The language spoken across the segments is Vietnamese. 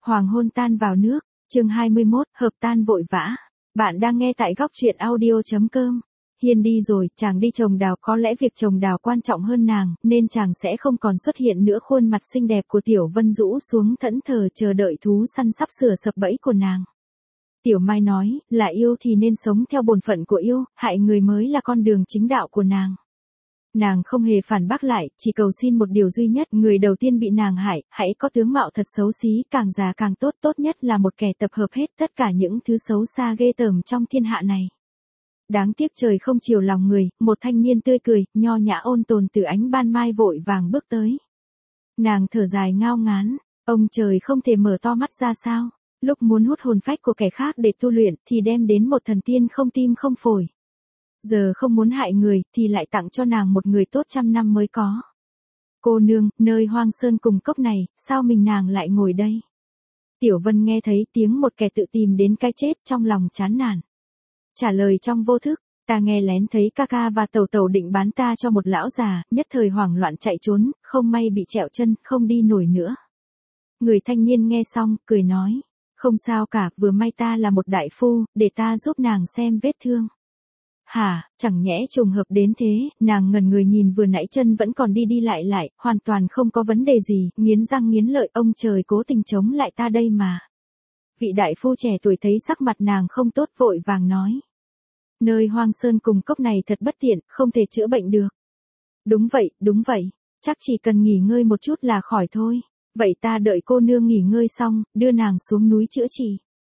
Hoàng hôn tan vào nước, chương 21, hợp tan vội vã. Bạn đang nghe tại góc truyện audio.com. Hiên đi rồi, chàng đi trồng đào, có lẽ việc trồng đào quan trọng hơn nàng, nên chàng sẽ không còn xuất hiện nữa. Khuôn mặt xinh đẹp của Tiểu Vân rũ xuống thẫn thờ chờ đợi thú săn sắp sửa sập bẫy của nàng. Tiểu Mai nói, là yêu thì nên sống theo bổn phận của yêu, hại người mới là con đường chính đạo của nàng. Nàng không hề phản bác lại, chỉ cầu xin một điều duy nhất, người đầu tiên bị nàng hại, hãy có tướng mạo thật xấu xí, càng già càng tốt, tốt nhất là một kẻ tập hợp hết tất cả những thứ xấu xa ghê tởm trong thiên hạ này. Đáng tiếc trời không chiều lòng người, một thanh niên tươi cười, nho nhã ôn tồn từ ánh ban mai vội vàng bước tới. Nàng thở dài ngao ngán, ông trời không thể mở to mắt ra sao, lúc muốn hút hồn phách của kẻ khác để tu luyện thì đem đến một thần tiên không tim không phổi. Giờ không muốn hại người, thì lại tặng cho nàng một người tốt 100 năm mới có. Cô nương, nơi hoang sơn cùng cốc này, sao mình nàng lại ngồi đây? Tiểu Vân nghe thấy tiếng một kẻ tự tìm đến cái chết, trong lòng chán nản. Trả lời trong vô thức, ta nghe lén thấy ca ca và tẩu tẩu định bán ta cho một lão già, nhất thời hoảng loạn chạy trốn, không may bị trẹo chân, không đi nổi nữa. Người thanh niên nghe xong, cười nói, không sao cả, vừa may ta là một đại phu, để ta giúp nàng xem vết thương. Hả, chẳng nhẽ trùng hợp đến thế, nàng ngẩn người nhìn vừa nãy chân vẫn còn đi đi lại, hoàn toàn không có vấn đề gì, nghiến răng nghiến lợi, ông trời cố tình chống lại ta đây mà. Vị đại phu trẻ tuổi thấy sắc mặt nàng không tốt vội vàng nói. Nơi hoang sơn cùng cốc này thật bất tiện, không thể chữa bệnh được. Đúng vậy, chắc chỉ cần nghỉ ngơi một chút là khỏi thôi. Vậy ta đợi cô nương nghỉ ngơi xong, đưa nàng xuống núi chữa trị.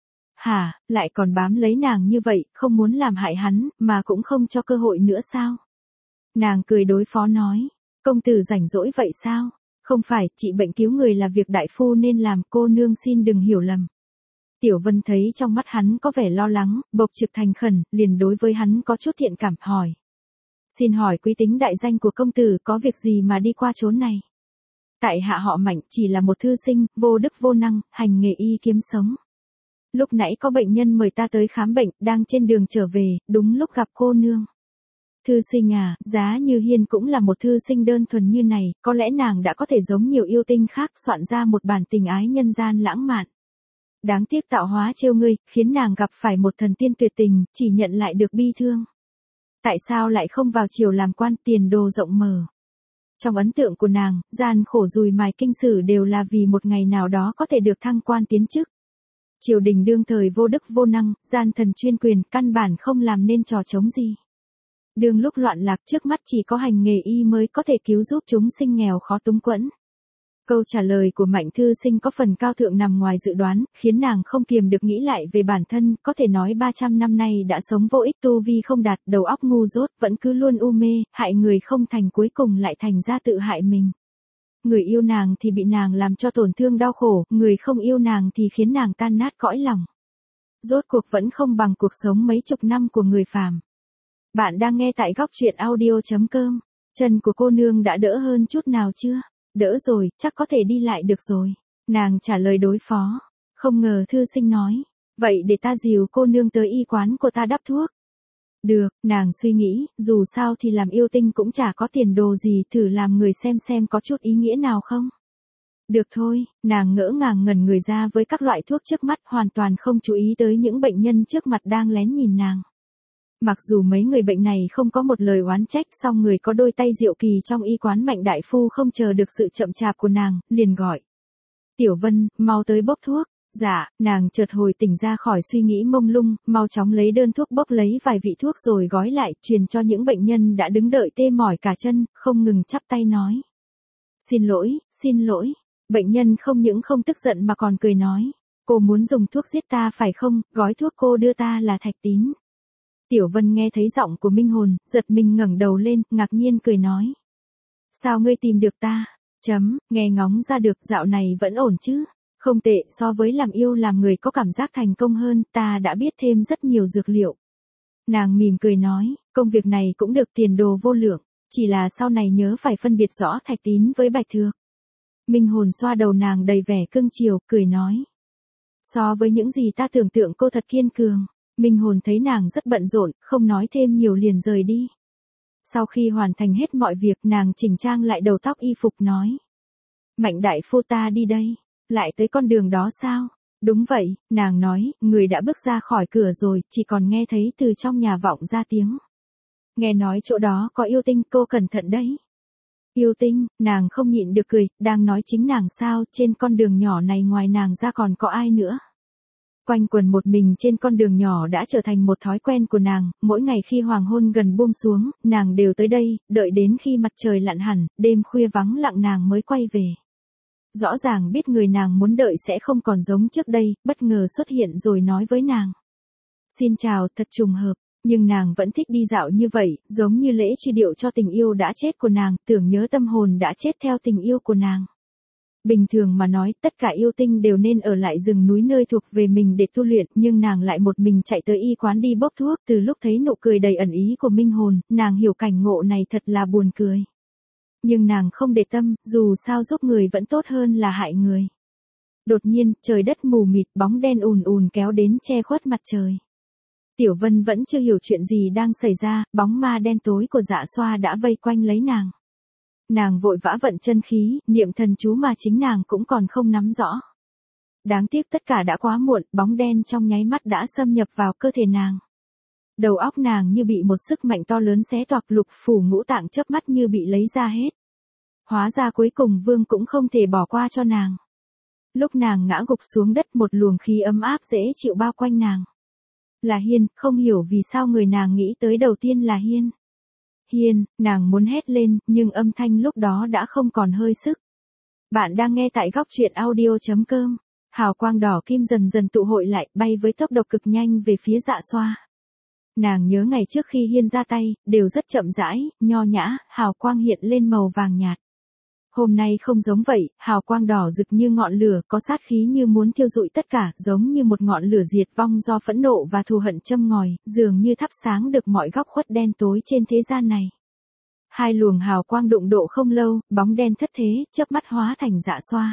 Hả, lại còn bám lấy nàng như vậy, không muốn làm hại hắn, mà cũng không cho cơ hội nữa sao? Nàng cười đối phó nói, công tử rảnh rỗi vậy sao? Không phải, trị bệnh cứu người là việc đại phu nên làm, cô nương xin đừng hiểu lầm. Tiểu Vân thấy trong mắt hắn có vẻ lo lắng, bộc trực thành khẩn, liền đối với hắn có chút thiện cảm, hỏi. Xin hỏi quý tính đại danh của công tử, có việc gì mà đi qua chốn này? Tại hạ họ Mạnh, chỉ là một thư sinh, vô đức vô năng, hành nghề y kiếm sống. Lúc nãy có bệnh nhân mời ta tới khám bệnh, đang trên đường trở về, đúng lúc gặp cô nương. Thư sinh à, giá như Hiên cũng là một thư sinh đơn thuần như này, có lẽ nàng đã có thể giống nhiều yêu tinh khác soạn ra một bản tình ái nhân gian lãng mạn. Đáng tiếc tạo hóa trêu ngươi, khiến nàng gặp phải một thần tiên tuyệt tình, chỉ nhận lại được bi thương. Tại sao lại không vào triều làm quan, tiền đồ rộng mở? Trong ấn tượng của nàng, gian khổ dùi mài kinh sử đều là vì một ngày nào đó có thể được thăng quan tiến chức. Triều đình đương thời vô đức vô năng, gian thần chuyên quyền, căn bản không làm nên trò trống gì. Đương lúc loạn lạc trước mắt chỉ có hành nghề y mới có thể cứu giúp chúng sinh nghèo khó túng quẫn. Câu trả lời của Mạnh thư sinh có phần cao thượng nằm ngoài dự đoán, khiến nàng không kiềm được nghĩ lại về bản thân, có thể nói 300 năm nay đã sống vô ích, tu vi không đạt, đầu óc ngu dốt, vẫn cứ luôn u mê, hại người không thành, cuối cùng lại thành ra tự hại mình. Người yêu nàng thì bị nàng làm cho tổn thương đau khổ, người không yêu nàng thì khiến nàng tan nát cõi lòng. Rốt cuộc vẫn không bằng cuộc sống mấy chục năm của người phàm. Bạn đang nghe tại góc truyện audio.com. Chân của cô nương đã đỡ hơn chút nào chưa? Đỡ rồi, chắc có thể đi lại được rồi. Nàng trả lời đối phó. Không ngờ thư sinh nói. Vậy để ta dìu cô nương tới y quán của ta đắp thuốc. Được, nàng suy nghĩ, dù sao thì làm yêu tinh cũng chả có tiền đồ gì, thử làm người xem có chút ý nghĩa nào không. Được thôi, nàng ngỡ ngàng ngẩn người ra với các loại thuốc trước mắt, hoàn toàn không chú ý tới những bệnh nhân trước mặt đang lén nhìn nàng. Mặc dù mấy người bệnh này không có một lời oán trách, song người có đôi tay diệu kỳ trong y quán Mạnh đại phu không chờ được sự chậm chạp của nàng, liền gọi. Tiểu Vân, mau tới bốc thuốc. Dạ, nàng chợt hồi tỉnh ra khỏi suy nghĩ mông lung, mau chóng lấy đơn thuốc bốc lấy vài vị thuốc rồi gói lại, truyền cho những bệnh nhân đã đứng đợi tê mỏi cả chân, không ngừng chắp tay nói. Xin lỗi. Bệnh nhân không những không tức giận mà còn cười nói. Cô muốn dùng thuốc giết ta phải không, gói thuốc cô đưa ta là thạch tín. Tiểu Vân nghe thấy giọng của Minh Hồn, giật mình ngẩng đầu lên, ngạc nhiên cười nói. Sao ngươi tìm được ta? Nghe ngóng ra được dạo này vẫn ổn chứ? Không tệ, so với làm yêu làm người có cảm giác thành công hơn, ta đã biết thêm rất nhiều dược liệu. Nàng mỉm cười nói, công việc này cũng được tiền đồ vô lượng, chỉ là sau này nhớ phải phân biệt rõ thạch tín với bạch thược. Minh Hồn xoa đầu nàng đầy vẻ cưng chiều, cười nói. So với những gì ta tưởng tượng cô thật kiên cường. Minh Hồn thấy nàng rất bận rộn, không nói thêm nhiều liền rời đi. Sau khi hoàn thành hết mọi việc, nàng chỉnh trang lại đầu tóc y phục nói. Mạnh đại phu ta đi đây. Lại tới con đường đó sao? Đúng vậy, nàng nói, người đã bước ra khỏi cửa rồi, chỉ còn nghe thấy từ trong nhà vọng ra tiếng. Nghe nói chỗ đó có yêu tinh, cô cẩn thận đấy. Yêu tinh, nàng không nhịn được cười, đang nói chính nàng sao, trên con đường nhỏ này ngoài nàng ra còn có ai nữa. Quanh quần một mình trên con đường nhỏ đã trở thành một thói quen của nàng, mỗi ngày khi hoàng hôn gần buông xuống, nàng đều tới đây, đợi đến khi mặt trời lặn hẳn, đêm khuya vắng lặng nàng mới quay về. Rõ ràng biết người nàng muốn đợi sẽ không còn giống trước đây, bất ngờ xuất hiện rồi nói với nàng. Xin chào, thật trùng hợp, nhưng nàng vẫn thích đi dạo như vậy, giống như lễ truy điệu cho tình yêu đã chết của nàng, tưởng nhớ tâm hồn đã chết theo tình yêu của nàng. Bình thường mà nói, tất cả yêu tinh đều nên ở lại rừng núi nơi thuộc về mình để tu luyện, nhưng nàng lại một mình chạy tới y quán đi bốc thuốc, từ lúc thấy nụ cười đầy ẩn ý của Minh Hồn, nàng hiểu cảnh ngộ này thật là buồn cười. Nhưng nàng không để tâm, dù sao giúp người vẫn tốt hơn là hại người. Đột nhiên, trời đất mù mịt, bóng đen ùn ùn kéo đến che khuất mặt trời. Tiểu Vân vẫn chưa hiểu chuyện gì đang xảy ra, bóng ma đen tối của Dạ Xoa đã vây quanh lấy nàng. Nàng vội vã vận chân khí, niệm thần chú mà chính nàng cũng còn không nắm rõ. Đáng tiếc tất cả đã quá muộn, bóng đen trong nháy mắt đã xâm nhập vào cơ thể nàng. Đầu óc nàng như bị một sức mạnh to lớn xé toạc, lục phủ ngũ tạng chớp mắt như bị lấy ra hết. Hóa ra cuối cùng Vương cũng không thể bỏ qua cho nàng. Lúc nàng ngã gục xuống đất, một luồng khí ấm áp dễ chịu bao quanh nàng. Là Hiên, không hiểu vì sao người nàng nghĩ tới đầu tiên là Hiên. Hiên, nàng muốn hét lên, nhưng âm thanh lúc đó đã không còn hơi sức. Bạn đang nghe tại góc truyện audio.com. Hào quang đỏ kim dần dần tụ hội lại, bay với tốc độ cực nhanh về phía Dạ Xoa. Nàng nhớ ngày trước khi Hiên ra tay, đều rất chậm rãi, nho nhã, hào quang hiện lên màu vàng nhạt. Hôm nay không giống vậy, hào quang đỏ rực như ngọn lửa, có sát khí như muốn thiêu rụi tất cả, giống như một ngọn lửa diệt vong do phẫn nộ và thù hận châm ngòi, dường như thắp sáng được mọi góc khuất đen tối trên thế gian này. Hai luồng hào quang đụng độ không lâu, bóng đen thất thế, chớp mắt hóa thành Dạ Xoa.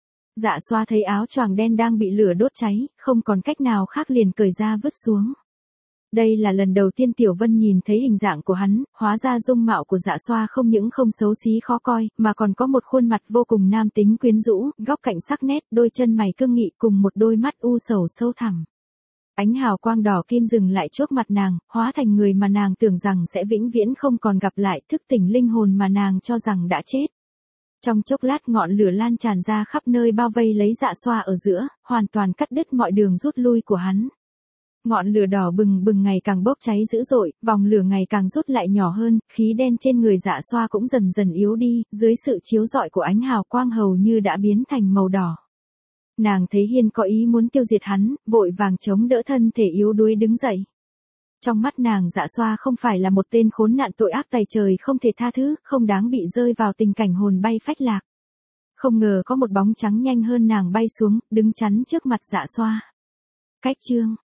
Dạ Xoa thấy áo choàng đen đang bị lửa đốt cháy, không còn cách nào khác liền cởi ra vứt xuống. Đây là lần đầu tiên Tiểu Vân nhìn thấy hình dạng của hắn, hóa ra dung mạo của Dạ Xoa không những không xấu xí khó coi, mà còn có một khuôn mặt vô cùng nam tính quyến rũ, góc cạnh sắc nét, đôi chân mày cương nghị cùng một đôi mắt u sầu sâu thẳm. Ánh hào quang đỏ kim dừng lại trước mặt nàng, hóa thành người mà nàng tưởng rằng sẽ vĩnh viễn không còn gặp lại, thức tỉnh linh hồn mà nàng cho rằng đã chết. Trong chốc lát ngọn lửa lan tràn ra khắp nơi bao vây lấy Dạ Xoa ở giữa, hoàn toàn cắt đứt mọi đường rút lui của hắn. Ngọn lửa đỏ bừng bừng ngày càng bốc cháy dữ dội, vòng lửa ngày càng rút lại nhỏ hơn, khí đen trên người Dạ Xoa cũng dần dần yếu đi, dưới sự chiếu rọi của ánh hào quang hầu như đã biến thành màu đỏ. Nàng thấy Hiên có ý muốn tiêu diệt hắn, vội vàng chống đỡ thân thể yếu đuối đứng dậy. Trong mắt nàng Dạ Xoa không phải là một tên khốn nạn tội ác tày trời không thể tha thứ, không đáng bị rơi vào tình cảnh hồn bay phách lạc. Không ngờ có một bóng trắng nhanh hơn nàng bay xuống, đứng chắn trước mặt Dạ Xoa. Cách chương